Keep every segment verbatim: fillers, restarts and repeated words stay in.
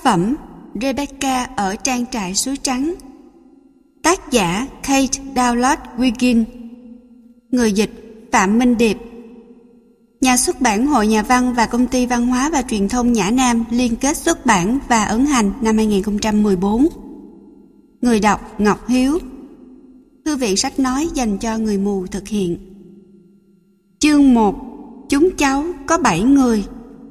phẩm Rebecca ở trang trại suối trắng. Tác giả Kate Douglas Wiggin. Người dịch Phạm Minh Điệp. Nhà xuất bản Hội Nhà văn và Công ty Văn hóa và Truyền thông Nhã Nam liên kết xuất bản và ấn hành năm hai không một bốn. Người đọc Ngọc Hiếu. Thư viện sách nói dành cho người mù thực hiện. Chương một. Chúng cháu có bảy người.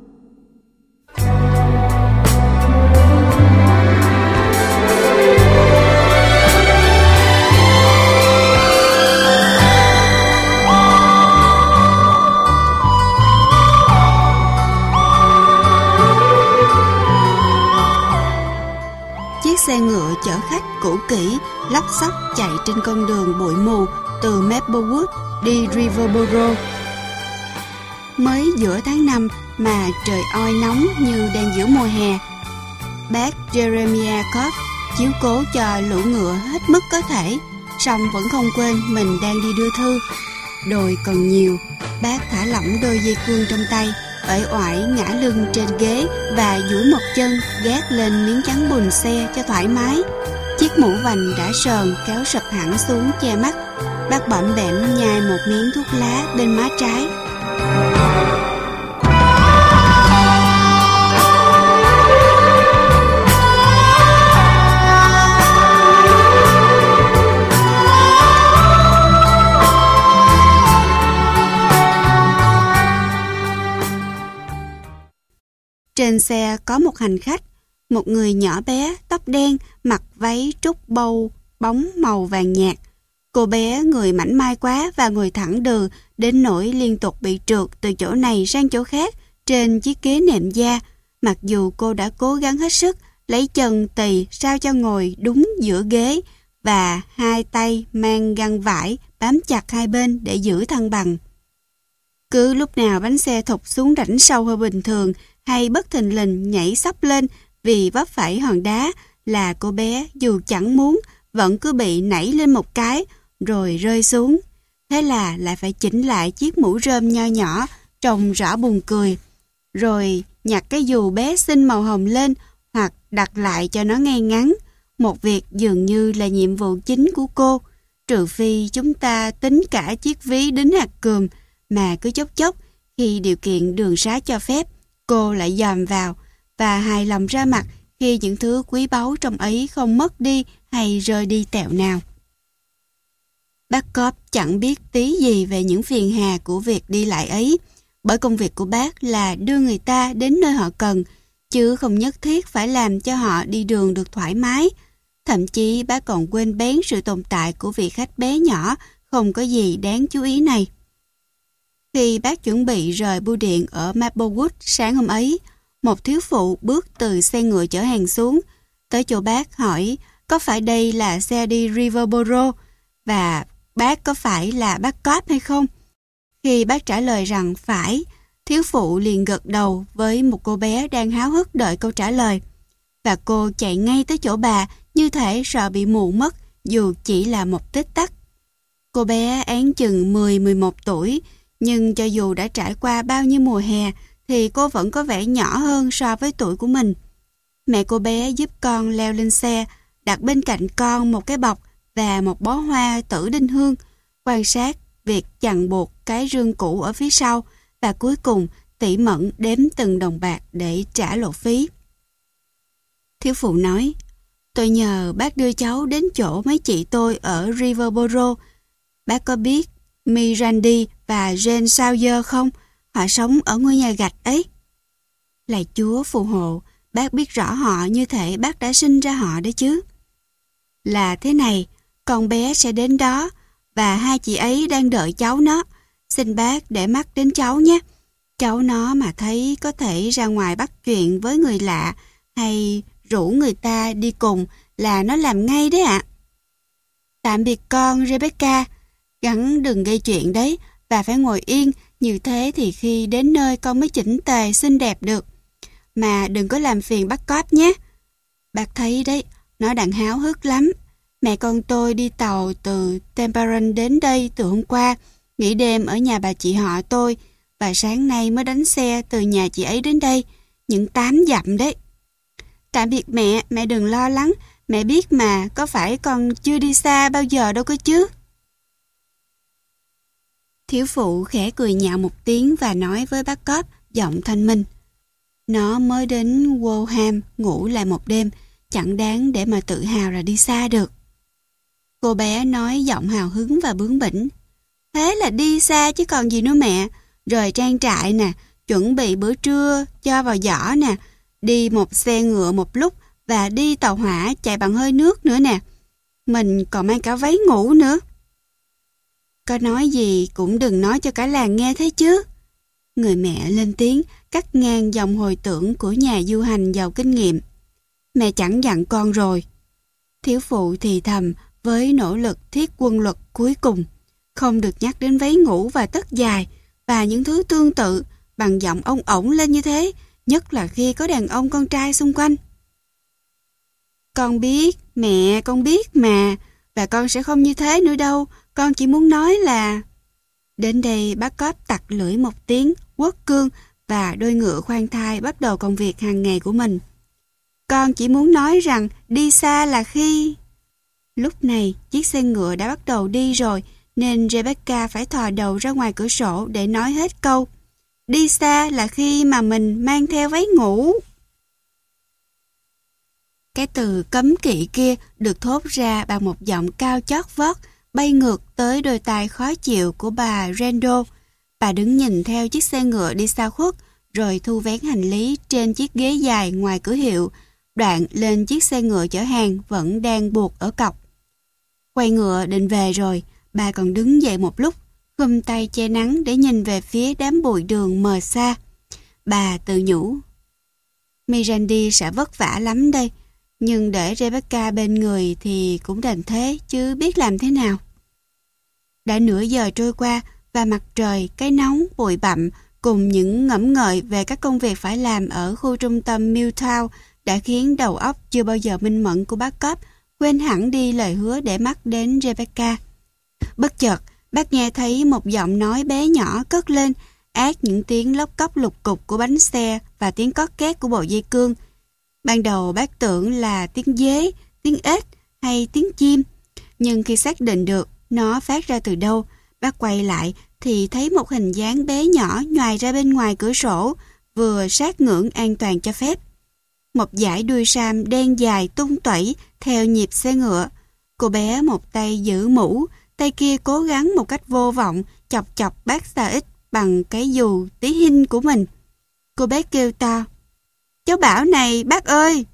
Chiếc xe ngựa chở khách cũ kỹ lắp xắp chạy trên con đường bụi mù từ Maplewood đi Riverboro. Mới giữa tháng năm mà trời oi nóng như đang giữa mùa hè. Bác Jeremiah Cobb chiếu cố cho lũ ngựa hết mức có thể, song vẫn không quên mình đang đi đưa thư. Đồi còn nhiều, bác thả lỏng đôi dây cương trong tay, uể oải ngã lưng trên ghế và duỗi một chân gác lên miếng chắn bùn xe cho thoải mái. Chiếc mũ vành đã sờn kéo sập hẳn xuống che mắt. Bác bõm bẻm nhai một miếng thuốc lá bên má trái. Trên xe có một hành khách, một người nhỏ bé, tóc đen, mặc váy trúc bâu bóng màu vàng nhạt. Cô bé người mảnh mai quá và ngồi thẳng đừ đến nỗi liên tục bị trượt từ chỗ này sang chỗ khác trên chiếc ghế nệm da, mặc dù cô đã cố gắng hết sức lấy chân tì sao cho ngồi đúng giữa ghế và hai tay mang găng vải bám chặt hai bên để giữ thăng bằng. Cứ lúc nào bánh xe thụt xuống rãnh sâu hơn bình thường hay bất thình lình nhảy sấp lên vì vấp phải hòn đá là cô bé dù chẳng muốn vẫn cứ bị nảy lên một cái rồi rơi xuống. Thế là lại phải chỉnh lại chiếc mũ rơm nho nhỏ trông rõ buồn cười, rồi nhặt cái dù bé xinh màu hồng lên hoặc đặt lại cho nó ngay ngắn. Một việc dường như là nhiệm vụ chính của cô, trừ phi chúng ta tính cả chiếc ví đính hạt cườm mà cứ chốc chốc khi điều kiện đường xá cho phép cô lại dòm vào và hài lòng ra mặt khi những thứ quý báu trong ấy không mất đi hay rơi đi tẹo nào. Bác Cobb chẳng biết tí gì về những phiền hà của việc đi lại ấy, bởi công việc của bác là đưa người ta đến nơi họ cần, chứ không nhất thiết phải làm cho họ đi đường được thoải mái. Thậm chí bác còn quên bén sự tồn tại của vị khách bé nhỏ không có gì đáng chú ý này. Khi bác chuẩn bị rời bưu điện ở Maplewood sáng hôm ấy, một thiếu phụ bước từ xe ngựa chở hàng xuống, tới chỗ bác hỏi có phải đây là xe đi Riverboro và bác có phải là bác Cobb hay không. Khi bác trả lời rằng phải, thiếu phụ liền gật đầu với một cô bé đang háo hức đợi câu trả lời. Và cô chạy ngay tới chỗ bà như thể sợ bị mù mất dù chỉ là một tích tắc. Cô bé án chừng mười mười một tuổi, nhưng cho dù đã trải qua bao nhiêu mùa hè thì cô vẫn có vẻ nhỏ hơn so với tuổi của mình. Mẹ cô bé giúp con leo lên xe, đặt bên cạnh con một cái bọc và một bó hoa tử đinh hương, quan sát việc chằng buộc cái rương cũ ở phía sau và cuối cùng tỉ mẩn đếm từng đồng bạc để trả lộ phí. Thiếu phụ nói, tôi nhờ bác đưa cháu đến chỗ mấy chị tôi ở Riverboro. Bác có biết Mirandi và Jane Sawyer không? Họ sống ở ngôi nhà gạch ấy. Lạy Chúa phù hộ, bác biết rõ họ như thể bác đã sinh ra họ đấy chứ. Là thế này, con bé sẽ đến đó và hai chị ấy đang đợi cháu nó. Xin bác để mắt đến cháu nhé. Cháu nó mà thấy có thể ra ngoài bắt chuyện với người lạ hay rủ người ta đi cùng là nó làm ngay đấy ạ. Tạm biệt con Rebecca. Gắng đừng gây chuyện đấy và phải ngồi yên, như thế thì khi đến nơi con mới chỉnh tề xinh đẹp được. Mà đừng có làm phiền bác Cobb nhé. Bác thấy đấy, nó đang háo hức lắm. Mẹ con tôi đi tàu từ Temperance đến đây từ hôm qua, nghỉ đêm ở nhà bà chị họ tôi và sáng nay mới đánh xe từ nhà chị ấy đến đây, những tám dặm đấy. Tạm biệt mẹ, mẹ đừng lo lắng. Mẹ biết mà, có phải con chưa đi xa bao giờ đâu cơ chứ. Thiếu phụ khẽ cười nhạo một tiếng và nói với bác cóp giọng thanh minh. Nó mới đến Woolham ngủ lại một đêm, chẳng đáng để mà tự hào là đi xa được. Cô bé nói giọng hào hứng và bướng bỉnh. Thế là đi xa chứ còn gì nữa mẹ. Rời trang trại nè, chuẩn bị bữa trưa cho vào giỏ nè, đi một xe ngựa một lúc và đi tàu hỏa chạy bằng hơi nước nữa nè. Mình còn mang cả váy ngủ nữa. Có nói gì cũng đừng nói cho cả làng nghe thấy chứ. Người mẹ lên tiếng cắt ngang dòng hồi tưởng của nhà du hành giàu kinh nghiệm. Mẹ chẳng dặn con rồi. Thiếu phụ thì thầm với nỗ lực thiết quân luật cuối cùng. Không được nhắc đến váy ngủ và tất dài và những thứ tương tự bằng giọng ông ổng lên như thế, nhất là khi có đàn ông con trai xung quanh. Con biết, mẹ, con biết mà, và con sẽ không như thế nữa đâu, con chỉ muốn nói là... Đến đây bác cóp tặc lưỡi một tiếng, quất cương và đôi ngựa khoan thai bắt đầu công việc hàng ngày của mình. Con chỉ muốn nói rằng đi xa là khi... Lúc này chiếc xe ngựa đã bắt đầu đi rồi, nên Rebecca phải thò đầu ra ngoài cửa sổ để nói hết câu. Đi xa là khi mà mình mang theo váy ngủ. Cái từ cấm kỵ kia được thốt ra bằng một giọng cao chót vót, bay ngược tới đôi tai khó chịu của bà Randall. Bà đứng nhìn theo chiếc xe ngựa đi xa khuất, rồi thu vén hành lý trên chiếc ghế dài ngoài cửa hiệu, đoạn lên chiếc xe ngựa chở hàng vẫn đang buộc ở cọc. Quay ngựa định về rồi, bà còn đứng dậy một lúc, khum tay che nắng để nhìn về phía đám bụi đường mờ xa. Bà tự nhủ, Mirandy sẽ vất vả lắm đây, nhưng để Rebecca bên người thì cũng đành thế, chứ biết làm thế nào. Đã nửa giờ trôi qua và mặt trời, cái nóng, bụi bặm cùng những ngẫm ngợi về các công việc phải làm ở khu trung tâm Milltown đã khiến đầu óc chưa bao giờ minh mẫn của bác cóp quên hẳn đi lời hứa để mắt đến Rebecca. Bất chợt, bác nghe thấy một giọng nói bé nhỏ cất lên, át những tiếng lóc cóc lục cục của bánh xe và tiếng cót két của bộ dây cương. Ban đầu bác tưởng là tiếng dế, tiếng ếch hay tiếng chim, nhưng khi xác định được nó phát ra từ đâu, bác quay lại thì thấy một hình dáng bé nhỏ nhoài ra bên ngoài cửa sổ, vừa sát ngưỡng an toàn cho phép. Một dải đuôi sam đen dài tung toẩy theo nhịp xe ngựa. Cô bé một tay giữ mũ, tay kia cố gắng một cách vô vọng chọc chọc bác Xa Ích bằng cái dù tí hinh của mình. Cô bé kêu to, cháu bảo này bác ơi.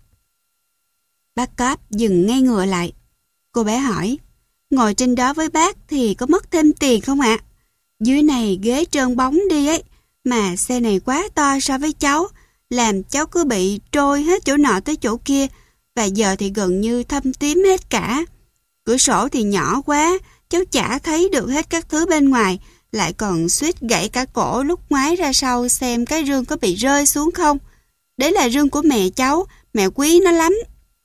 Bác cóp dừng ngay ngựa lại. Cô bé hỏi, ngồi trên đó với bác thì có mất thêm tiền không ạ? Dưới này ghế trơn bóng đi ấy, mà xe này quá to so với cháu, làm cháu cứ bị trôi hết chỗ nọ tới chỗ kia, và giờ thì gần như thâm tím hết cả. Cửa sổ thì nhỏ quá, cháu chả thấy được hết các thứ bên ngoài, lại còn suýt gãy cả cổ lúc ngoái ra sau xem cái rương có bị rơi xuống không. Đấy là rương của mẹ cháu, mẹ quý nó lắm.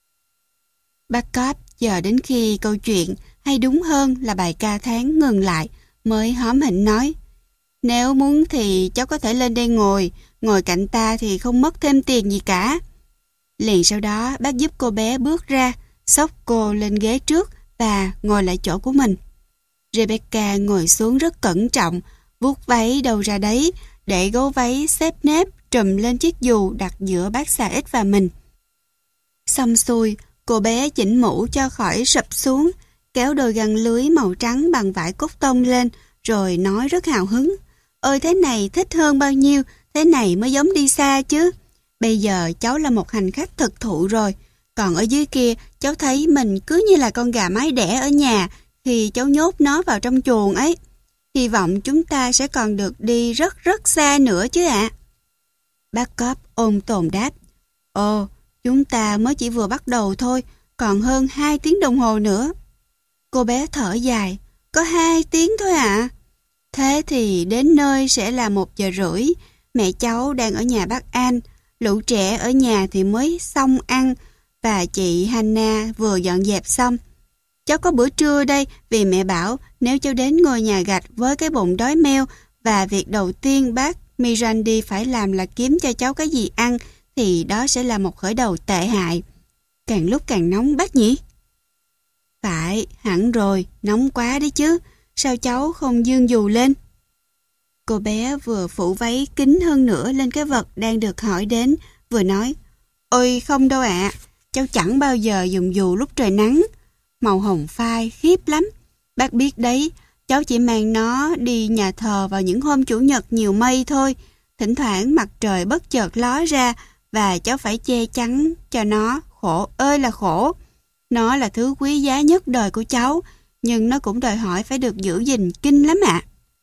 Bác cóp chờ đến khi câu chuyện, hay đúng hơn là bài ca tháng ngừng lại, mới hóm hỉnh nói, nếu muốn thì cháu có thể lên đây ngồi, ngồi cạnh ta thì không mất thêm tiền gì cả. Liền sau đó bác giúp cô bé bước ra, xốc cô lên ghế trước và ngồi lại chỗ của mình. Rebecca ngồi xuống rất cẩn trọng, vuốt váy đâu ra đấy, để gấu váy xếp nếp trùm lên chiếc dù đặt giữa bác Xa Ích và mình. Xong xuôi, cô bé chỉnh mũ cho khỏi sụp xuống, kéo đôi găng lưới màu trắng bằng vải cốt tông lên, rồi nói rất hào hứng. Ôi thế này thích hơn bao nhiêu, thế này mới giống đi xa chứ. Bây giờ cháu là một hành khách thực thụ rồi, còn ở dưới kia cháu thấy mình cứ như là con gà mái đẻ ở nhà khi cháu nhốt nó vào trong chuồng ấy. Hy vọng chúng ta sẽ còn được đi rất rất xa nữa chứ ạ. À. Bác cóp ôm tồn đáp, ồ, chúng ta mới chỉ vừa bắt đầu thôi, còn hơn hai tiếng đồng hồ nữa. Cô bé thở dài, có hai tiếng thôi ạ. À? Thế thì đến nơi sẽ là một giờ rưỡi, mẹ cháu đang ở nhà bác An, lũ trẻ ở nhà thì mới xong ăn, và chị Hannah vừa dọn dẹp xong. Cháu có bữa trưa đây vì mẹ bảo nếu cháu đến ngôi nhà gạch với cái bụng đói meo và việc đầu tiên bác Mirandy phải làm là kiếm cho cháu cái gì ăn thì đó sẽ là một khởi đầu tệ hại. Càng lúc càng nóng bác nhỉ? Phải, hẳn rồi, nóng quá đấy chứ. Sao cháu không dương dù lên? Cô bé vừa phủ váy kín hơn nữa lên cái vật đang được hỏi đến, vừa nói, ôi không đâu ạ, cháu chẳng bao giờ dùng dù lúc trời nắng. Màu hồng phai, khiếp lắm. Bác biết đấy, cháu chỉ mang nó đi nhà thờ vào những hôm chủ nhật nhiều mây thôi. Thỉnh thoảng mặt trời bất chợt ló ra và cháu phải che chắn cho nó, khổ ơi là khổ. Nó là thứ quý giá nhất đời của cháu, nhưng nó cũng đòi hỏi phải được giữ gìn kinh lắm ạ.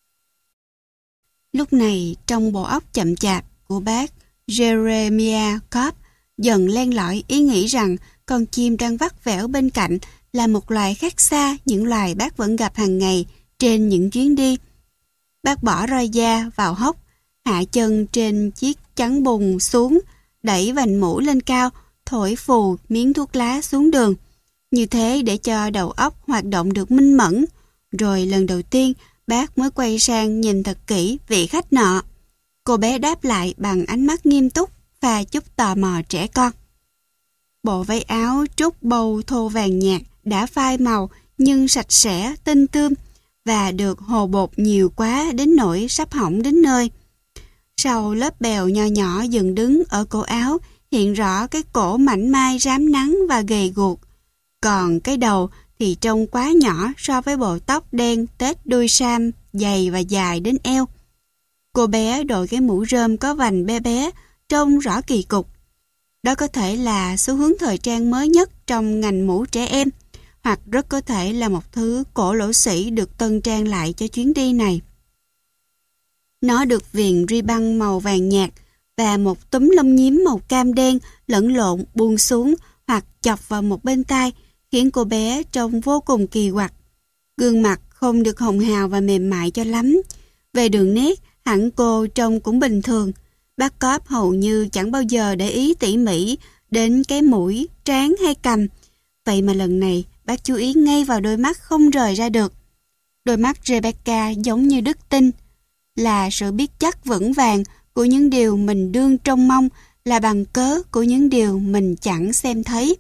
Lúc này, trong bộ óc chậm chạp của bác Jeremiah Cobb dần len lỏi ý nghĩ rằng con chim đang vắt vẻo bên cạnh là một loài khác xa những loài bác vẫn gặp hàng ngày trên những chuyến đi. Bác bỏ roi da vào hốc, hạ chân trên chiếc chắn bùn xuống, đẩy vành mũ lên cao, thổi phù miếng thuốc lá xuống đường. Như thế để cho đầu óc hoạt động được minh mẫn. Rồi lần đầu tiên, bác mới quay sang nhìn thật kỹ vị khách nọ. Cô bé đáp lại bằng ánh mắt nghiêm túc và chút tò mò trẻ con. Bộ váy áo trút bầu thô vàng nhạt đã phai màu nhưng sạch sẽ, tinh tươm và được hồ bột nhiều quá đến nỗi sắp hỏng đến nơi. Sau lớp bèo nho nhỏ dừng đứng ở cổ áo hiện rõ cái cổ mảnh mai rám nắng và gầy guộc. Còn cái đầu thì trông quá nhỏ so với bộ tóc đen tết đuôi sam dày và dài đến eo. Cô bé đội cái mũ rơm có vành bé bé, trông rõ kỳ cục. Đó có thể là xu hướng thời trang mới nhất trong ngành mũ trẻ em, hoặc rất có thể là một thứ cổ lỗ sĩ được tân trang lại cho chuyến đi này. Nó được viền ri băng màu vàng nhạt và một túm lông nhím màu cam đen lẫn lộn buông xuống hoặc chọc vào một bên tai, khiến cô bé trông vô cùng kỳ quặc. Gương mặt không được hồng hào và mềm mại cho lắm. Về đường nét, hẳn cô trông cũng bình thường. Bác Cobb hầu như chẳng bao giờ để ý tỉ mỉ đến cái mũi, trán hay cằm. Vậy mà lần này, bác chú ý ngay vào đôi mắt không rời ra được. Đôi mắt Rebecca giống như đức tin, là sự biết chắc vững vàng của những điều mình đương trông mong, là bằng cớ của những điều mình chẳng xem thấy.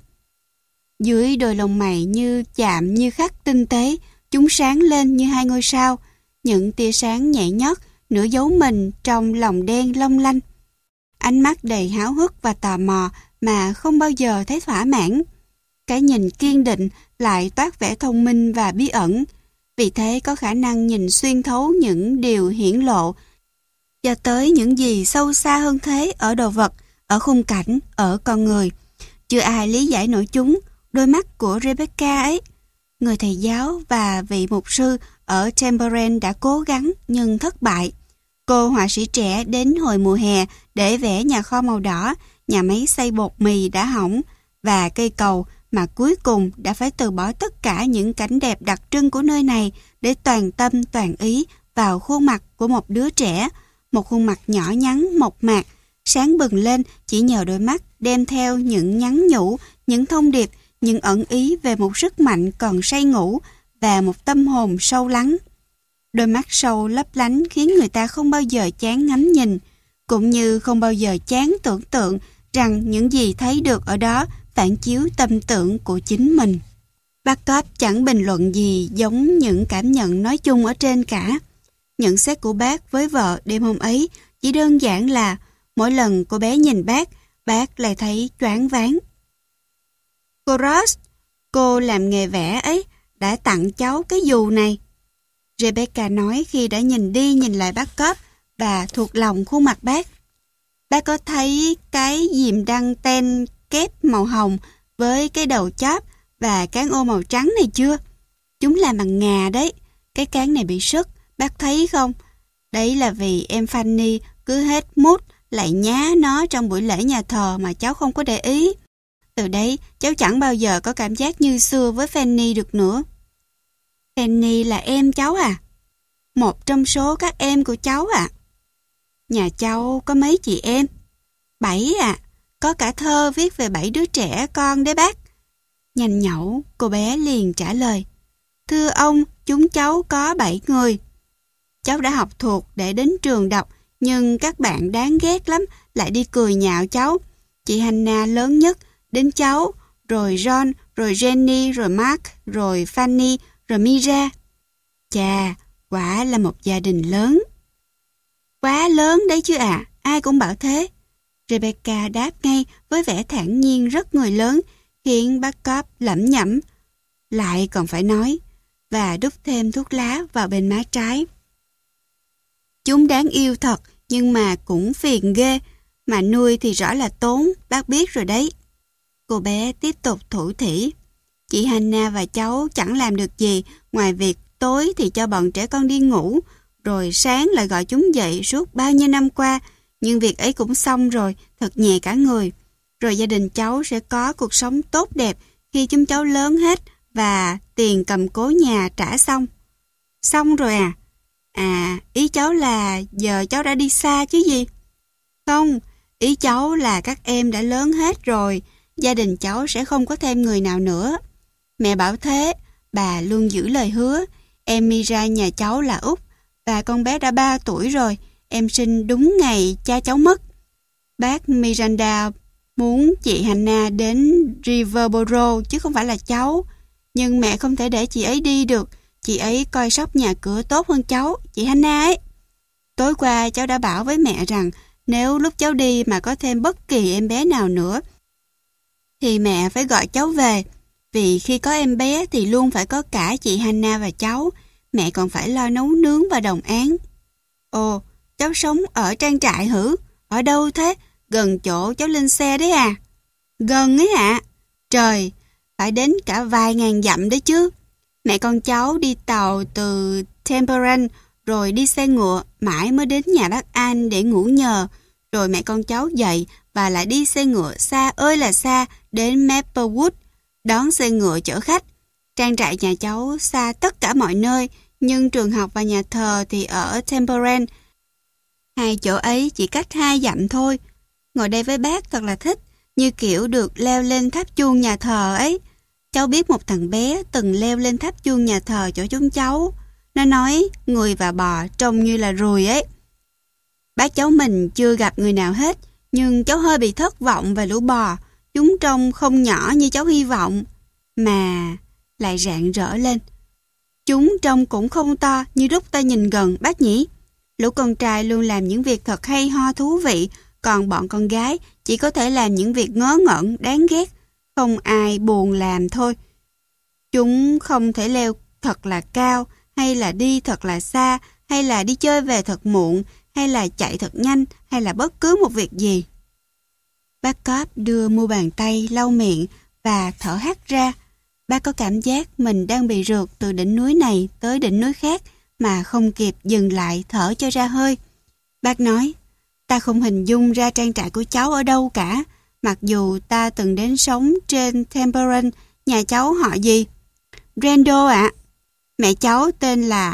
Dưới đôi lông mày như chạm như khắc tinh tế, chúng sáng lên như hai ngôi sao, những tia sáng nhẹ nhót nửa giấu mình trong lòng đen long lanh. Ánh mắt đầy háo hức và tò mò mà không bao giờ thấy thỏa mãn. Cái nhìn kiên định lại toát vẻ thông minh và bí ẩn, vì thế có khả năng nhìn xuyên thấu những điều hiển lộ cho tới những gì sâu xa hơn thế ở đồ vật, ở khung cảnh, ở con người. Chưa ai lý giải nổi chúng, đôi mắt của Rebecca ấy. Người thầy giáo và vị mục sư ở Temperance đã cố gắng nhưng thất bại. Cô họa sĩ trẻ đến hồi mùa hè để vẽ nhà kho màu đỏ, nhà máy xay bột mì đã hỏng và cây cầu mà cuối cùng đã phải từ bỏ tất cả những cảnh đẹp đặc trưng của nơi này để toàn tâm toàn ý vào khuôn mặt của một đứa trẻ, một khuôn mặt nhỏ nhắn, mộc mạc, sáng bừng lên chỉ nhờ đôi mắt đem theo những nhắn nhủ, những thông điệp, những ẩn ý về một sức mạnh còn say ngủ và một tâm hồn sâu lắng. Đôi mắt sâu lấp lánh khiến người ta không bao giờ chán ngắm nhìn, cũng như không bao giờ chán tưởng tượng rằng những gì thấy được ở đó phản chiếu tâm tưởng của chính mình. Bác Cobb chẳng bình luận gì giống những cảm nhận nói chung ở trên cả. Nhận xét của bác với vợ đêm hôm ấy chỉ đơn giản là mỗi lần cô bé nhìn bác, bác lại thấy choáng váng. Cô Ross, cô làm nghề vẽ ấy, đã tặng cháu cái dù này. Rebecca nói khi đã nhìn đi nhìn lại bác Cobb và thuộc lòng khuôn mặt bác. Bác có thấy cái diềm đăng ten kép màu hồng với cái đầu chóp và cán ô màu trắng này chưa? Chúng làm bằng ngà đấy. Cái cán này bị sứt, bác thấy không? Đấy là vì em Fanny cứ hết mút lại nhá nó trong buổi lễ nhà thờ mà cháu không có để ý. Từ đấy, cháu chẳng bao giờ có cảm giác như xưa với Fanny được nữa. Fanny là em cháu à? Một trong số các em của cháu à? Nhà cháu có mấy chị em? Bảy à? Có cả thơ viết về bảy đứa trẻ con đấy bác. Nhanh nhẩu, cô bé liền trả lời. Thưa ông, chúng cháu có bảy người. Cháu đã học thuộc để đến trường đọc, nhưng các bạn đáng ghét lắm, lại đi cười nhạo cháu. Chị Hannah lớn nhất, đến cháu, rồi John, rồi Jenny, rồi Mark, rồi Fanny, rồi Mira. Chà, quả là một gia đình lớn. Quá lớn đấy chứ à, ai cũng bảo thế. Rebecca đáp ngay với vẻ thản nhiên rất người lớn, khiến bác Cobb lẩm nhẩm. Lại còn phải nói, và đút thêm thuốc lá vào bên má trái. Chúng đáng yêu thật, nhưng mà cũng phiền ghê, mà nuôi thì rõ là tốn, bác biết rồi đấy. Cô bé tiếp tục thủ thỉ. Chị Hannah và cháu chẳng làm được gì ngoài việc tối thì cho bọn trẻ con đi ngủ, rồi sáng lại gọi chúng dậy suốt bao nhiêu năm qua, nhưng việc ấy cũng xong rồi, thật nhẹ cả người. Rồi gia đình cháu sẽ có cuộc sống tốt đẹp khi chúng cháu lớn hết và tiền cầm cố nhà trả xong. Xong rồi à? À, ý cháu là giờ cháu đã đi xa chứ gì? Không, ý cháu là các em đã lớn hết rồi, gia đình cháu sẽ không có thêm người nào nữa. Mẹ bảo thế, bà luôn giữ lời hứa. Em Mira nhà cháu là út, và con bé đã ba tuổi rồi, em sinh đúng ngày cha cháu mất. Bác Miranda muốn chị Hannah đến Riverboro chứ không phải là cháu. Nhưng mẹ không thể để chị ấy đi được, chị ấy coi sóc nhà cửa tốt hơn cháu, chị Hannah ấy. Tối qua cháu đã bảo với mẹ rằng nếu lúc cháu đi mà có thêm bất kỳ em bé nào nữa thì mẹ phải gọi cháu về, vì khi có em bé thì luôn phải có cả chị Hannah và cháu, mẹ còn phải lo nấu nướng và đồng án. Ồ, cháu sống ở trang trại hử? Ở đâu thế? Gần chỗ cháu lên xe đấy à? Gần ấy ạ. À? Trời, phải đến cả vài ngàn dặm đấy chứ. Mẹ con cháu đi tàu từ Temperance, rồi đi xe ngựa mãi mới đến nhà bác An để ngủ nhờ. Rồi mẹ con cháu dậy và lại đi xe ngựa xa ơi là xa đến Maplewood, đón xe ngựa chở khách. Trang trại nhà cháu xa tất cả mọi nơi, nhưng trường học và nhà thờ thì ở Temperance. Hai chỗ ấy chỉ cách hai dặm thôi. Ngồi đây với bác thật là thích, như kiểu được leo lên tháp chuông nhà thờ ấy. Cháu biết một thằng bé từng leo lên tháp chuông nhà thờ chỗ chúng cháu. Nó nói người và bò trông như là ruồi ấy. Bác cháu mình chưa gặp người nào hết, nhưng cháu hơi bị thất vọng về lũ bò. Chúng trông không nhỏ như cháu hy vọng, mà lại rạng rỡ lên. Chúng trông cũng không to như lúc ta nhìn gần bác nhỉ. Lũ con trai luôn làm những việc thật hay ho thú vị, còn bọn con gái chỉ có thể làm những việc ngớ ngẩn, đáng ghét. Không ai buồn làm thôi. Chúng không thể leo thật là cao, hay là đi thật là xa, hay là đi chơi về thật muộn, hay là chạy thật nhanh, hay là bất cứ một việc gì. Bác Cobb đưa mu bàn tay lau miệng và thở hắt ra. Bác có cảm giác mình đang bị rượt từ đỉnh núi này tới đỉnh núi khác mà không kịp dừng lại thở cho ra hơi. Bác nói, ta không hình dung ra trang trại của cháu ở đâu cả, mặc dù ta từng đến sống trên Temperance. Nhà cháu họ gì? Randall ạ. À. Mẹ cháu tên là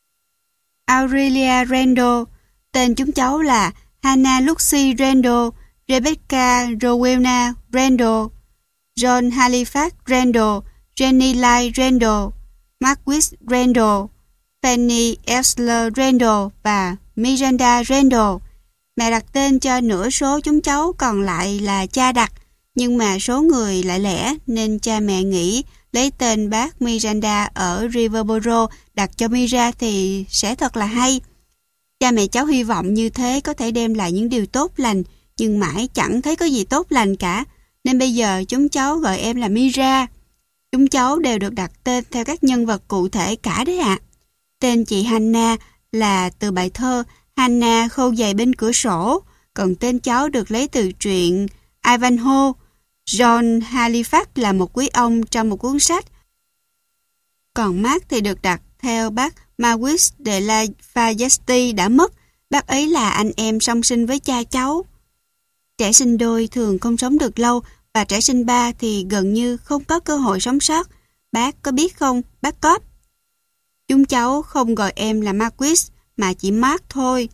Aurelia Randall. Tên chúng cháu là Hannah Lucy Randall, Rebecca Rowena Randall, John Halifax Randall, Jenny Lai Randall, Marquis Randall, Fanny Elsler Randall và Miranda Randall. Mẹ đặt tên cho nửa số chúng cháu còn lại là cha đặt, nhưng mà số người lại lẻ nên cha mẹ nghĩ lấy tên bác Miranda ở Riverboro đặt cho Mira thì sẽ thật là hay. Cha mẹ cháu hy vọng như thế có thể đem lại những điều tốt lành, nhưng mãi chẳng thấy có gì tốt lành cả, nên bây giờ chúng cháu gọi em là Mira. Chúng cháu đều được đặt tên theo các nhân vật cụ thể cả đấy ạ. À. Tên chị Hannah là từ bài thơ Hannah khâu giày bên cửa sổ, còn tên cháu được lấy từ truyện Ivanhoe. John Halifax là một quý ông trong một cuốn sách. Còn Mark thì được đặt theo bác Marquis de la Fayette đã mất. Bác ấy là anh em song sinh với cha cháu. Trẻ sinh đôi thường không sống được lâu, và trẻ sinh ba thì gần như không có cơ hội sống sót. Bác có biết không, bác Cobb? Chúng cháu không gọi em là Marquis, mà chỉ Mark thôi.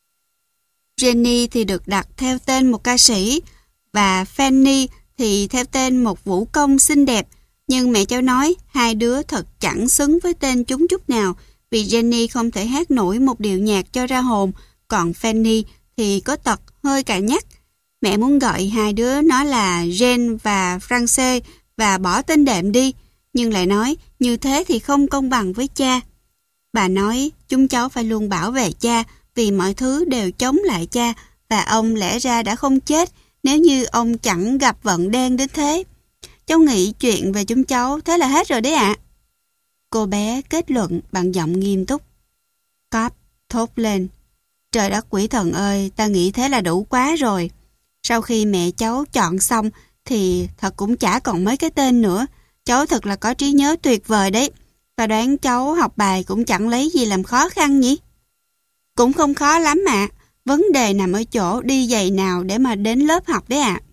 Jenny thì được đặt theo tên một ca sĩ, và Fanny thì theo tên một vũ công xinh đẹp. Nhưng mẹ cháu nói hai đứa thật chẳng xứng với tên chúng chút nào, vì Jenny không thể hát nổi một điệu nhạc cho ra hồn, còn Fanny thì có tật hơi cà nhắc. Mẹ muốn gọi hai đứa nó là Jean và France và bỏ tên đệm đi, nhưng lại nói như thế thì không công bằng với cha. Bà nói chúng cháu phải luôn bảo vệ cha vì mọi thứ đều chống lại cha và ông lẽ ra đã không chết nếu như ông chẳng gặp vận đen đến thế. Cháu nghĩ chuyện về chúng cháu thế là hết rồi đấy ạ. Cô bé kết luận bằng giọng nghiêm túc. Cobb thốt lên. Trời đất quỷ thần ơi, ta nghĩ thế là đủ quá rồi. Sau khi mẹ cháu chọn xong thì thật cũng chả còn mấy cái tên nữa. Cháu thật là có trí nhớ tuyệt vời đấy. Và đoán cháu học bài cũng chẳng lấy gì làm khó khăn nhỉ? Cũng không khó lắm ạ. Vấn đề nằm ở chỗ đi giày nào để mà đến lớp học đấy ạ.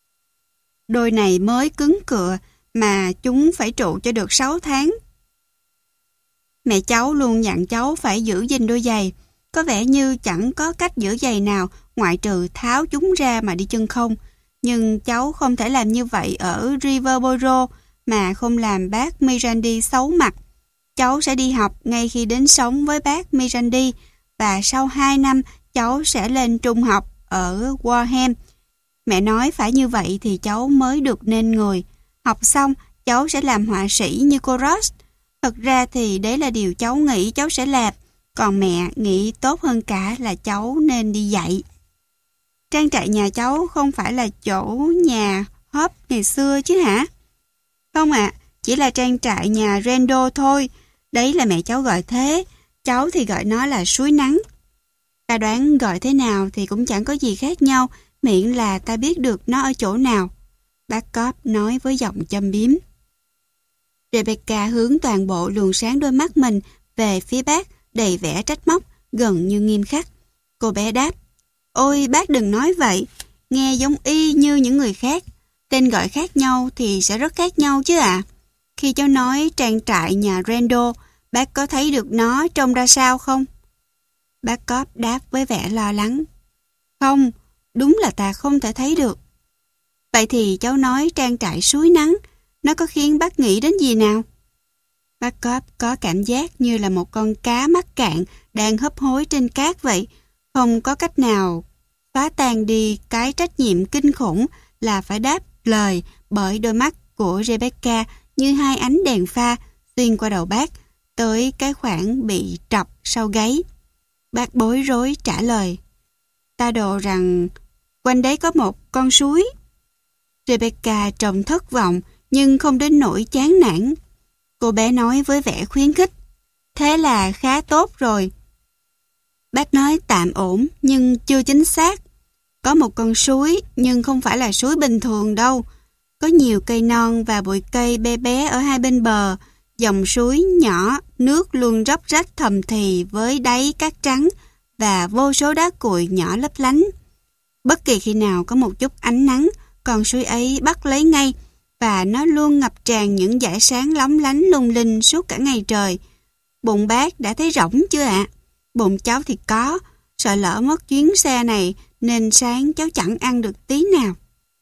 Đôi này mới cứng cựa mà chúng phải trụ cho được sáu tháng. Mẹ cháu luôn dặn cháu phải giữ gìn đôi giày. Có vẻ như chẳng có cách giữ giày nào ngoại trừ tháo chúng ra mà đi chân không. Nhưng cháu không thể làm như vậy ở Riverboro mà không làm bác Mirandy xấu mặt. Cháu sẽ đi học ngay khi đến sống với bác Mirandy và sau hai năm cháu sẽ lên trung học ở Warham. Mẹ nói phải như vậy thì cháu mới được nên người. Học xong cháu sẽ làm họa sĩ như cô Ross. Thật ra thì đấy là điều cháu nghĩ cháu sẽ làm. Còn mẹ nghĩ tốt hơn cả là cháu nên đi dạy. Trang trại nhà cháu không phải là chỗ nhà Hope ngày xưa chứ hả? Không ạ, à, chỉ là trang trại nhà Randall thôi. Đấy là mẹ cháu gọi thế. Cháu thì gọi nó là suối nắng. Ta đoán gọi thế nào thì cũng chẳng có gì khác nhau, miễn là ta biết được nó ở chỗ nào. Bác Cobb nói với giọng châm biếm. Rebecca hướng toàn bộ luồng sáng đôi mắt mình về phía bác, đầy vẻ trách móc, gần như nghiêm khắc. Cô bé đáp, ôi bác đừng nói vậy, nghe giống y như những người khác. Tên gọi khác nhau thì sẽ rất khác nhau chứ ạ. À. Khi cháu nói trang trại nhà Randall, bác có thấy được nó trông ra sao không? Bác Cobb đáp với vẻ lo lắng. Không, đúng là ta không thể thấy được. Vậy thì cháu nói trang trại suối nắng, nó có khiến bác nghĩ đến gì nào? Bác Cobb có cảm giác như là một con cá mắc cạn đang hấp hối trên cát vậy. Không có cách nào phá tan đi cái trách nhiệm kinh khủng là phải đáp lời bởi đôi mắt của Rebecca như hai ánh đèn pha xuyên qua đầu bác tới cái khoảng bị trọc sau gáy. Bác bối rối trả lời. Ta đồ rằng quanh đấy có một con suối. Rebecca trông thất vọng nhưng không đến nỗi chán nản. Cô bé nói với vẻ khuyến khích. Thế là khá tốt rồi. Bác nói tạm ổn nhưng chưa chính xác. Có một con suối nhưng không phải là suối bình thường đâu. Có nhiều cây non và bụi cây bé bé ở hai bên bờ. Dòng suối nhỏ, nước luôn róc rách thầm thì với đáy cát trắng và vô số đá cuội nhỏ lấp lánh. Bất kỳ khi nào có một chút ánh nắng, con suối ấy bắt lấy ngay và nó luôn ngập tràn những dải sáng lóng lánh lung linh suốt cả ngày trời. Bụng bác đã thấy rỗng chưa ạ? À? Bụng cháu thì có, sợ lỡ mất chuyến xe này nên sáng cháu chẳng ăn được tí nào.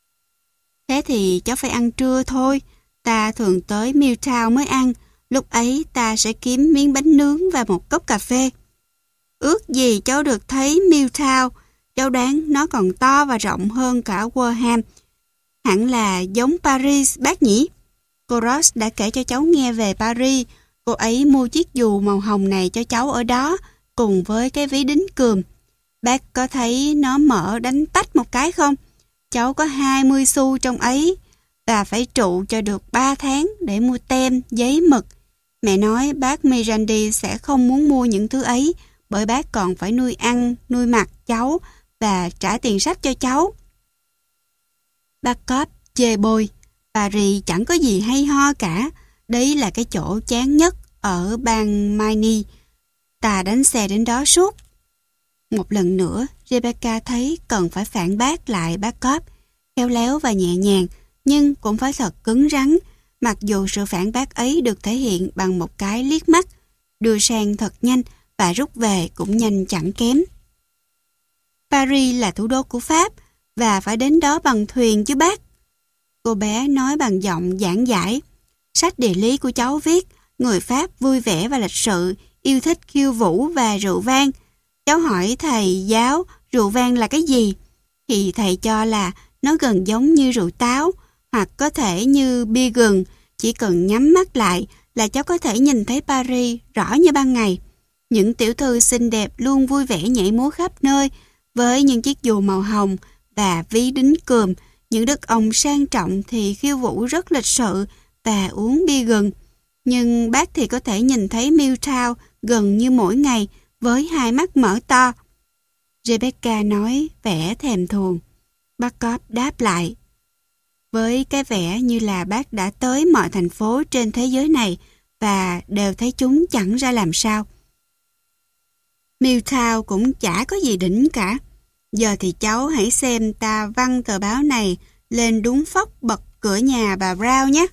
Thế thì cháu phải ăn trưa thôi, ta thường tới Milltown mới ăn, lúc ấy ta sẽ kiếm miếng bánh nướng và một cốc cà phê. Ước gì cháu được thấy Milltown, cháu đoán nó còn to và rộng hơn cả Warham. Hẳn là giống Paris bác nhỉ? Cô Ross đã kể cho cháu nghe về Paris. Cô ấy mua chiếc dù màu hồng này cho cháu ở đó, cùng với cái ví đính cườm. Bác có thấy nó mở đánh tách một cái không? Cháu có hai mươi xu trong ấy và phải trụ cho được ba tháng để mua tem, giấy mực. Mẹ nói bác Mirandy sẽ không muốn mua những thứ ấy bởi bác còn phải nuôi ăn, nuôi mặc cháu và trả tiền sách cho cháu. Bác Cobb chê bôi. Paris chẳng có gì hay ho cả. Đấy là cái chỗ chán nhất ở bang Maine. Ta đánh xe đến đó suốt. Một lần nữa, Rebecca thấy cần phải phản bác lại bác Cobb, khéo léo và nhẹ nhàng, nhưng cũng phải thật cứng rắn, mặc dù sự phản bác ấy được thể hiện bằng một cái liếc mắt, đưa sang thật nhanh và rút về cũng nhanh chẳng kém. Paris là thủ đô của Pháp và phải đến đó bằng thuyền chứ bác. Cô bé nói bằng giọng giảng giải. Sách địa lý của cháu viết, người Pháp vui vẻ và lịch sự, yêu thích khiêu vũ và rượu vang. Cháu hỏi thầy giáo, rượu vang là cái gì? thì thầy cho là nó gần giống như rượu táo, hoặc có thể như bia gừng. Chỉ cần nhắm mắt lại là cháu có thể nhìn thấy Paris rõ như ban ngày. Những tiểu thư xinh đẹp luôn vui vẻ nhảy múa khắp nơi với những chiếc dù màu hồng và ví đính cườm. Những đức ông sang trọng thì khiêu vũ rất lịch sự và uống bia gừng. Nhưng bác thì có thể nhìn thấy Milltown gần như mỗi ngày với hai mắt mở to. Rebecca nói vẻ thèm thuồng. Bác Cobb đáp lại với cái vẻ như là bác đã tới mọi thành phố trên thế giới này và đều thấy chúng chẳng ra làm sao. Milltown cũng chả có gì đỉnh cả. Giờ thì cháu hãy xem ta văng tờ báo này lên đúng phóc bật cửa nhà bà Brown nhé.